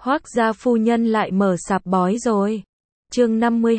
Hoác gia phu nhân lại mở sạp bói rồi. Chương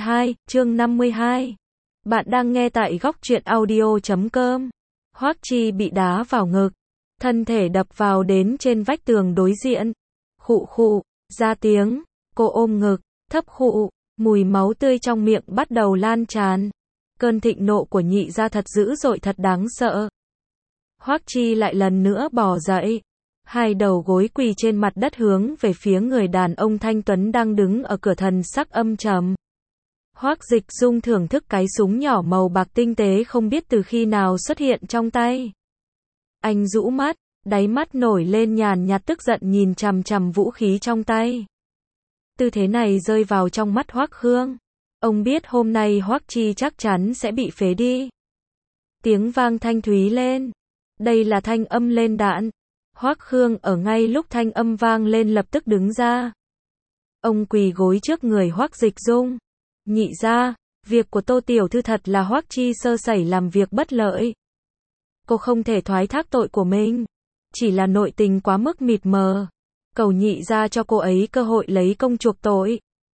52. Bạn đang nghe tại góc truyện audio.com. Hoắc Chi bị đá vào ngực, thân thể đập vào đến trên vách tường đối diện. Khụ khụ, ra tiếng, cô ôm ngực, thấp khụ, mùi máu tươi trong miệng bắt đầu lan tràn. Cơn thịnh nộ của nhị gia thật dữ dội, thật đáng sợ. Hoắc Chi lại lần nữa bò dậy, hai đầu gối quỳ trên mặt đất hướng về phía người đàn ông thanh tuấn đang đứng ở cửa, thần sắc âm trầm. Hoắc Dịch Dung thưởng thức cái súng nhỏ màu bạc tinh tế không biết từ khi nào xuất hiện trong tay. Anh rũ mắt, đáy mắt nổi lên nhàn nhạt tức giận nhìn chằm chằm vũ khí trong tay. Tư thế này rơi vào trong mắt Hoắc Khương. Ông biết hôm nay Hoắc Chi chắc chắn sẽ bị phế đi. Tiếng vang thanh thúy lên. Đây là thanh âm lên đạn. Hoắc Khương ở ngay lúc thanh âm vang lên lập tức đứng ra. Ông quỳ gối trước người Hoắc Dịch Dung. Nhị gia, việc của Tô tiểu thư thật là Hoắc Chi sơ sẩy làm việc bất lợi. Cô không thể thoái thác tội của mình, chỉ là nội tình quá mức mịt mờ. Cầu nhị gia cho cô ấy cơ hội lấy công chuộc tội.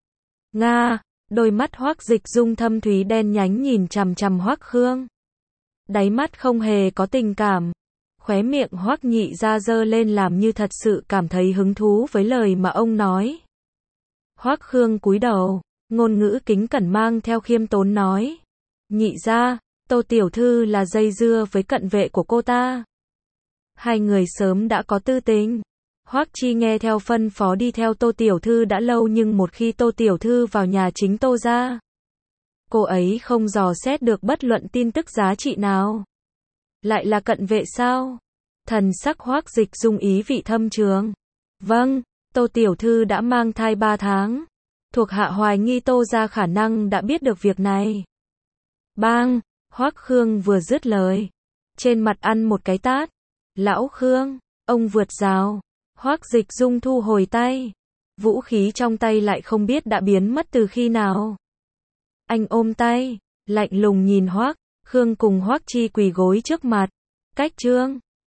Nga, đôi mắt Hoắc Dịch Dung thâm thúy đen nhánh nhìn chằm chằm Hoắc Khương. Đáy mắt không hề có tình cảm. Khóe miệng Hoắc nhị gia giơ lên làm như thật sự cảm thấy hứng thú với lời mà ông nói. Hoắc Khương cúi đầu, ngôn ngữ kính cẩn mang theo khiêm tốn nói. Nhị gia, Tô tiểu thư là dây dưa với cận vệ của cô ta. Hai người sớm đã có tư tình. Hoắc Chi nghe theo phân phó đi theo Tô tiểu thư đã lâu, nhưng một khi Tô tiểu thư vào nhà chính Tô gia, cô ấy không dò xét được bất luận tin tức giá trị nào. Lại là cận vệ sao? Thần sắc Hoắc Dịch Dung ý vị thâm trường. Vâng, Tô tiểu thư đã mang thai 3 tháng. Thuộc hạ hoài nghi Tô gia khả năng đã biết được việc này. Bang, Hoắc Khương vừa dứt lời, trên mặt ăn một cái tát. Lão Khương, ông vượt rào. Hoắc Dịch Dung thu hồi tay. Vũ khí trong tay lại không biết đã biến mất từ khi nào. Anh ôm tay, lạnh lùng nhìn Hoắc Khương cùng Hoắc Chi quỳ gối trước mặt. Cách trương,